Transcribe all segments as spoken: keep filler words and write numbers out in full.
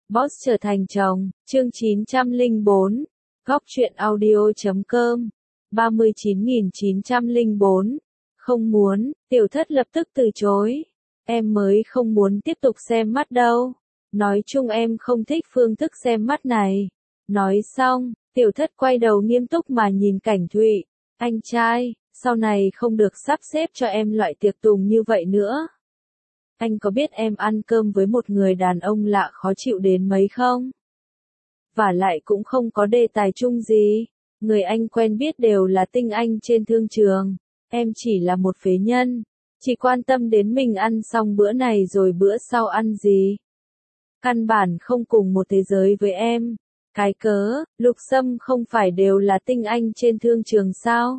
Boss trở thành chồng, chương chín trăm lẻ bốn, góc truyện audio chấm com, ba mươi chín nghìn chín trăm lẻ bốn, không muốn, tiểu thất lập tức từ chối, em mới không muốn tiếp tục xem mắt đâu, nói chung em không thích phương thức xem mắt này, nói xong, tiểu thất quay đầu nghiêm túc mà nhìn Cảnh Thụy, anh trai, sau này không được sắp xếp cho em loại tiệc tùng như vậy nữa. Anh có biết em ăn cơm với một người đàn ông lạ khó chịu đến mấy không? Và lại cũng không có đề tài chung gì. Người anh quen biết đều là tinh anh trên thương trường. Em chỉ là một phế nhân. Chỉ quan tâm đến mình ăn xong bữa này rồi bữa sau ăn gì. Căn bản không cùng một thế giới với em. Cái cớ, Lục Sâm không phải đều là tinh anh trên thương trường sao?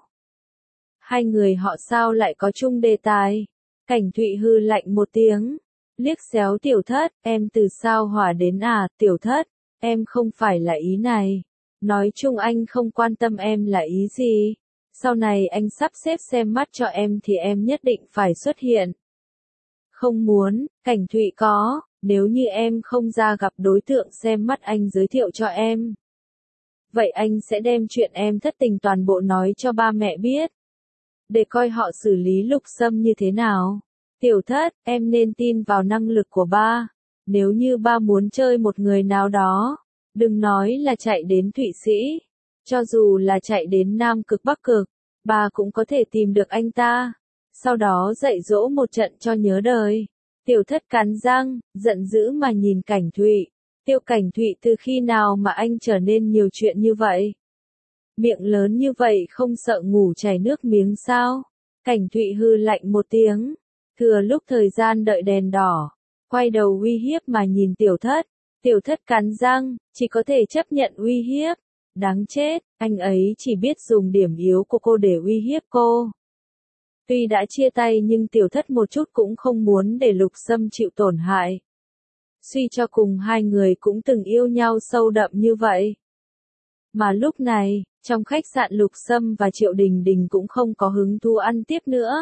Hai người họ sao lại có chung đề tài? Cảnh Thụy hư lạnh một tiếng, liếc xéo tiểu thất, em từ sao hỏa đến à, tiểu thất, em không phải là ý này. Nói chung anh không quan tâm em là ý gì. Sau này anh sắp xếp xem mắt cho em thì em nhất định phải xuất hiện. Không muốn, Cảnh Thụy có, nếu như em không ra gặp đối tượng xem mắt anh giới thiệu cho em. Vậy anh sẽ đem chuyện em thất tình toàn bộ nói cho ba mẹ biết. Để coi họ xử lý Lục Sâm như thế nào. Tiểu thất, em nên tin vào năng lực của ba. Nếu như ba muốn chơi một người nào đó, đừng nói là chạy đến Thụy Sĩ. Cho dù là chạy đến Nam Cực Bắc Cực, ba cũng có thể tìm được anh ta. Sau đó dạy dỗ một trận cho nhớ đời. Tiểu thất cắn răng, giận dữ mà nhìn Cảnh Thụy. Tiêu Cảnh Thụy, từ khi nào mà anh trở nên nhiều chuyện như vậy? Miệng lớn như vậy không sợ ngủ chảy nước miếng sao? Cảnh Thụy hư lạnh một tiếng. Thừa lúc thời gian đợi đèn đỏ, quay đầu uy hiếp mà nhìn tiểu thất. Tiểu thất cắn răng, chỉ có thể chấp nhận uy hiếp. Đáng chết, anh ấy chỉ biết dùng điểm yếu của cô để uy hiếp cô. Tuy đã chia tay nhưng tiểu thất một chút cũng không muốn để Lục Sâm chịu tổn hại. Suy cho cùng hai người cũng từng yêu nhau sâu đậm như vậy. Mà lúc này, trong khách sạn Lục Sâm và Triệu Đình Đình cũng không có hứng thú ăn tiếp nữa.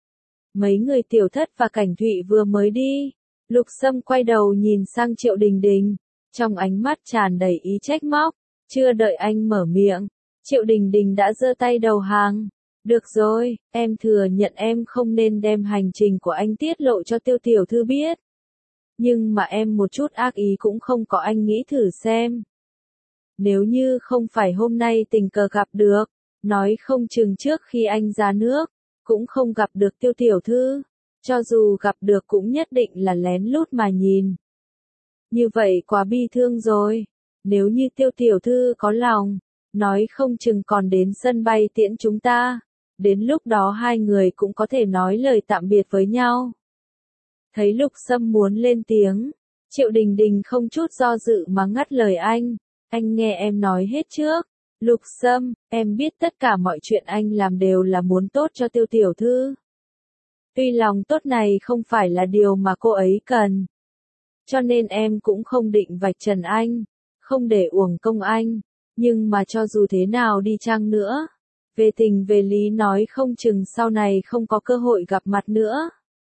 Mấy người tiểu thất và Cảnh Thụy vừa mới đi, Lục Sâm quay đầu nhìn sang Triệu Đình Đình, trong ánh mắt tràn đầy ý trách móc, chưa đợi anh mở miệng, Triệu Đình Đình đã giơ tay đầu hàng. Được rồi, em thừa nhận em không nên đem hành trình của anh tiết lộ cho Tiêu tiểu thư biết. Nhưng mà em một chút ác ý cũng không có, anh nghĩ thử xem. Nếu như không phải hôm nay tình cờ gặp được, nói không chừng trước khi anh ra nước, cũng không gặp được Tiêu tiểu thư. Cho dù gặp được cũng nhất định là lén lút mà nhìn. Như vậy quá bi thương rồi. Nếu như Tiêu tiểu thư có lòng, nói không chừng còn đến sân bay tiễn chúng ta. Đến lúc đó hai người cũng có thể nói lời tạm biệt với nhau. Thấy Lục Sâm muốn lên tiếng, Triệu Đình Đình không chút do dự mà ngắt lời anh. Anh nghe em nói hết trước. Lục Sâm, em biết tất cả mọi chuyện anh làm đều là muốn tốt cho Tiêu tiểu thư. Tuy lòng tốt này không phải là điều mà cô ấy cần. Cho nên em cũng không định vạch trần anh, không để uổng công anh. Nhưng mà cho dù thế nào đi chăng nữa, về tình về lý nói không chừng sau này không có cơ hội gặp mặt nữa.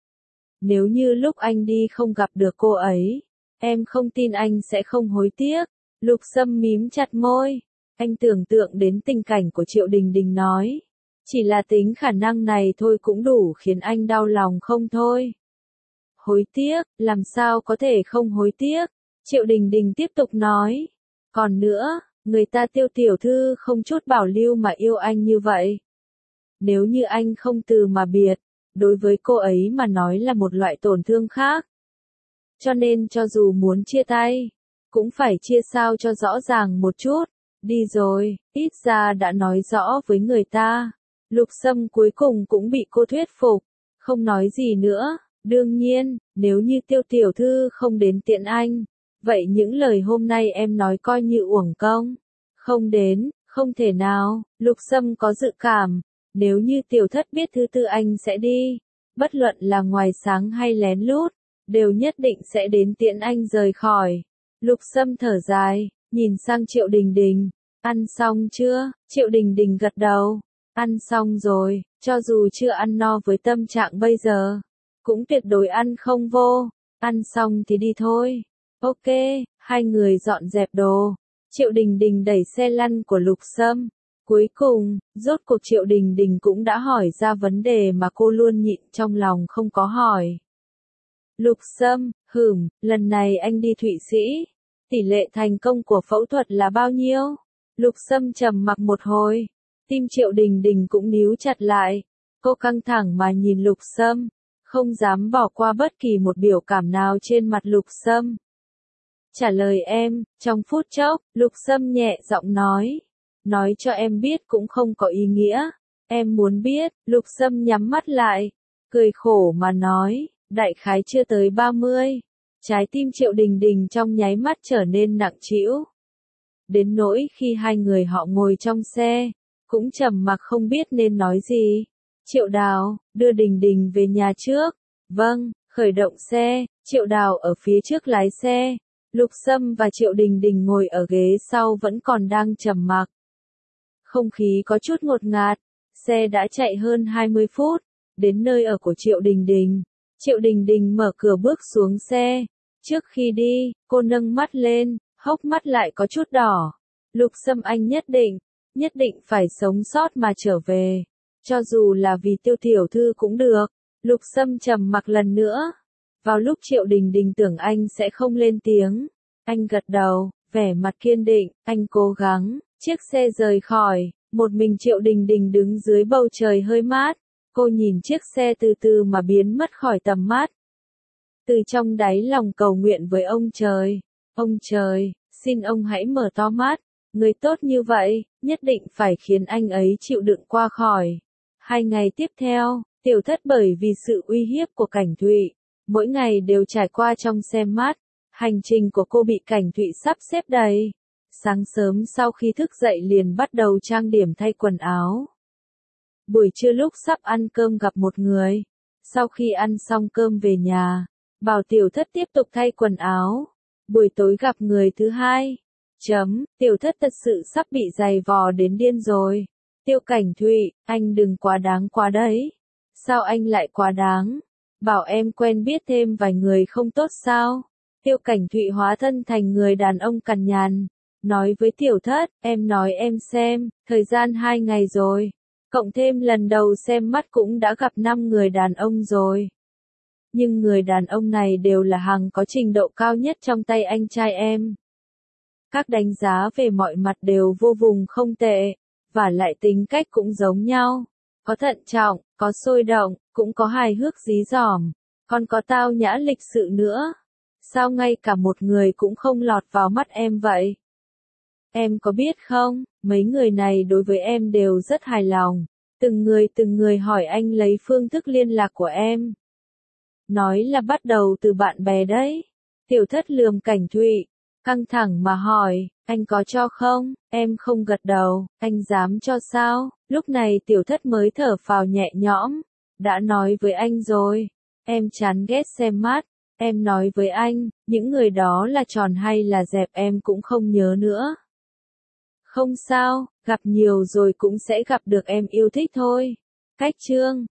Nếu như lúc anh đi không gặp được cô ấy, em không tin anh sẽ không hối tiếc. Lục Sâm mím chặt môi, anh tưởng tượng đến tình cảnh của Triệu Đình Đình nói. Chỉ là tính khả năng này thôi cũng đủ khiến anh đau lòng không thôi. Hối tiếc, làm sao có thể không hối tiếc? Triệu Đình Đình tiếp tục nói. Còn nữa, người ta Tiêu tiểu thư không chút bảo lưu mà yêu anh như vậy. Nếu như anh không từ mà biệt, đối với cô ấy mà nói là một loại tổn thương khác. Cho nên cho dù muốn chia tay, cũng phải chia sao cho rõ ràng một chút. Đi rồi, ít ra đã nói rõ với người ta. Lục Sâm cuối cùng cũng bị cô thuyết phục, không nói gì nữa. Đương nhiên, nếu như Tiêu tiểu thư không đến tiện anh, vậy những lời hôm nay em nói coi như uổng công. Không đến, không thể nào. Lục Sâm có dự cảm, nếu như tiểu thất biết thứ tư anh sẽ đi, bất luận là ngoài sáng hay lén lút, đều nhất định sẽ đến tiện anh rời khỏi. Lục Sâm thở dài, nhìn sang Triệu Đình Đình. Ăn xong chưa? Triệu Đình Đình gật đầu. Ăn xong rồi, cho dù chưa ăn no với tâm trạng bây giờ, cũng tuyệt đối ăn không vô. Ăn xong thì đi thôi. Ok, Hai người dọn dẹp đồ. Triệu Đình Đình đẩy xe lăn của Lục Sâm. Cuối cùng, rốt cuộc Triệu Đình Đình cũng đã hỏi ra vấn đề mà cô luôn nhịn trong lòng không có hỏi. Lục Sâm, hửm, lần này anh đi Thụy Sĩ. Tỷ lệ thành công của phẫu thuật là bao nhiêu? Lục Sâm trầm mặc một hồi. Tim Triệu Đình Đình cũng níu chặt lại. Cô căng thẳng mà nhìn Lục Sâm. Không dám bỏ qua bất kỳ một biểu cảm nào trên mặt Lục Sâm. Trả lời em, trong phút chốc, Lục Sâm nhẹ giọng nói. Nói cho em biết cũng không có ý nghĩa. Em muốn biết, Lục Sâm nhắm mắt lại. Cười khổ mà nói, đại khái chưa tới ba mươi. Trái tim Triệu Đình Đình trong nháy mắt trở nên nặng trĩu. Đến nỗi khi hai người họ ngồi trong xe, cũng trầm mặc không biết nên nói gì. Triệu Đào, đưa Đình Đình về nhà trước. Vâng, khởi động xe, Triệu Đào ở phía trước lái xe. Lục Sâm và Triệu Đình Đình ngồi ở ghế sau vẫn còn đang trầm mặc. Không khí có chút ngột ngạt, xe đã chạy hơn hai mươi phút, đến nơi ở của Triệu Đình Đình. Triệu Đình Đình mở cửa bước xuống xe. Trước khi đi, cô nâng mắt lên, hốc mắt lại có chút đỏ. Lục Sâm anh nhất định, nhất định phải sống sót mà trở về. Cho dù là vì Tiêu tiểu thư cũng được. Lục Sâm trầm mặc lần nữa. Vào lúc Triệu Đình Đình tưởng anh sẽ không lên tiếng, anh gật đầu, vẻ mặt kiên định, anh cố gắng. Chiếc xe rời khỏi, một mình Triệu Đình Đình đứng dưới bầu trời hơi mát. Cô nhìn chiếc xe từ từ mà biến mất khỏi tầm mắt. Từ trong đáy lòng cầu nguyện với ông trời. Ông trời, xin ông hãy mở to mắt. Người tốt như vậy, nhất định phải khiến anh ấy chịu đựng qua khỏi. Hai ngày tiếp theo, Tiểu Thất bởi vì sự uy hiếp của Cảnh Thụy, mỗi ngày đều trải qua trong xem mắt. Hành trình của cô bị Cảnh Thụy sắp xếp đầy. Sáng sớm sau khi thức dậy liền bắt đầu trang điểm thay quần áo. Buổi trưa lúc sắp ăn cơm gặp một người. Sau khi ăn xong cơm về nhà, bảo Tiểu Thất tiếp tục thay quần áo. Buổi tối gặp người thứ hai. Chấm, Tiểu Thất thật sự sắp bị giày vò đến điên rồi. Tiêu Cảnh Thụy, anh đừng quá đáng quá đấy. Sao anh lại quá đáng? Bảo em quen biết thêm vài người không tốt sao? Tiêu Cảnh Thụy hóa thân thành người đàn ông cằn nhằn. Nói với Tiểu Thất, em nói em xem, thời gian hai ngày rồi. Cộng thêm lần đầu xem mắt cũng đã gặp năm người đàn ông rồi. Nhưng người đàn ông này đều là hàng có trình độ cao nhất trong tay anh trai em. Các đánh giá về mọi mặt đều vô cùng không tệ, và lại tính cách cũng giống nhau. Có thận trọng, có sôi động, cũng có hài hước dí dỏm, còn có tao nhã lịch sự nữa. Sao ngay cả một người cũng không lọt vào mắt em vậy? Em có biết không, mấy người này đối với em đều rất hài lòng. Từng người từng người hỏi anh lấy phương thức liên lạc của em. Nói là bắt đầu từ bạn bè đấy. Tiểu Thất lườm Cảnh Thụy, căng thẳng mà hỏi, anh có cho không? Em không gật đầu, anh dám cho sao? Lúc này Tiểu Thất mới thở phào nhẹ nhõm. Đã nói với anh rồi, em chán ghét xem mắt. Em nói với anh, những người đó là tròn hay là dẹp em cũng không nhớ nữa. Không sao, gặp nhiều rồi cũng sẽ gặp được em yêu thích thôi. Cách chương